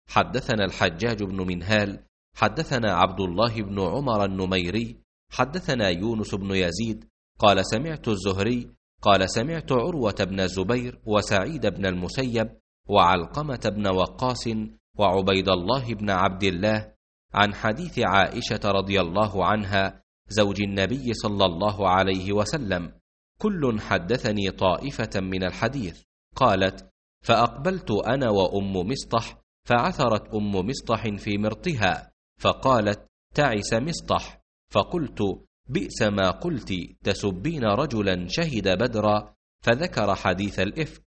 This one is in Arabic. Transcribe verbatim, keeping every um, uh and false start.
حدثنا الحجاج بن منهال حدثنا عبد الله بن عمر النميري حدثنا يونس بن يزيد قال سمعت الزهري قال سمعت عروة بن الزبير وسعيد بن المسيب وعلقمة بن وقاص وعبيد الله بن عبد الله عن حديث عائشة رضي الله عنها زوج النبي صلى الله عليه وسلم كل حدثني طائفة من الحديث. قالت: فأقبلت أنا وأم مصطح فعثرت أم مصطح في مرطها فقالت: تعس مصطح. فقلت: بئس ما قلت، تسبين رجلا شهد بدرا، فذكر حديث الإفك.